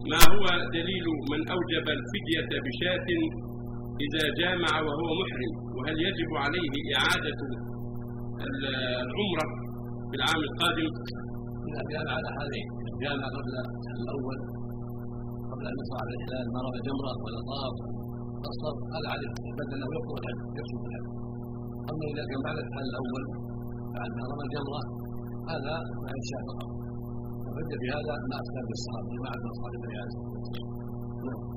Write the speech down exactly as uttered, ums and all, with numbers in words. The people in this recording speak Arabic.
ما هو دليل من أوجب الفدية بشاة إذا جامع وهو محرم؟ وهل يجب عليه إعادة العمرة في العام القادم؟ إذا جامع على حالين، جامع قبل الأول قبل أن يصل على الإحلال ما رمى جمرة ولا طاف قصر، هذا عليه بدل له يقصر الحج يقصر الحج. أما إذا كان بعد الحل الأول بعد ما رمى جمرة هذا ما يشاء فقط. فبدأ بهذا ما أفتى بالصحابة مع أصحاب النبي عليه الصلاة والسلام.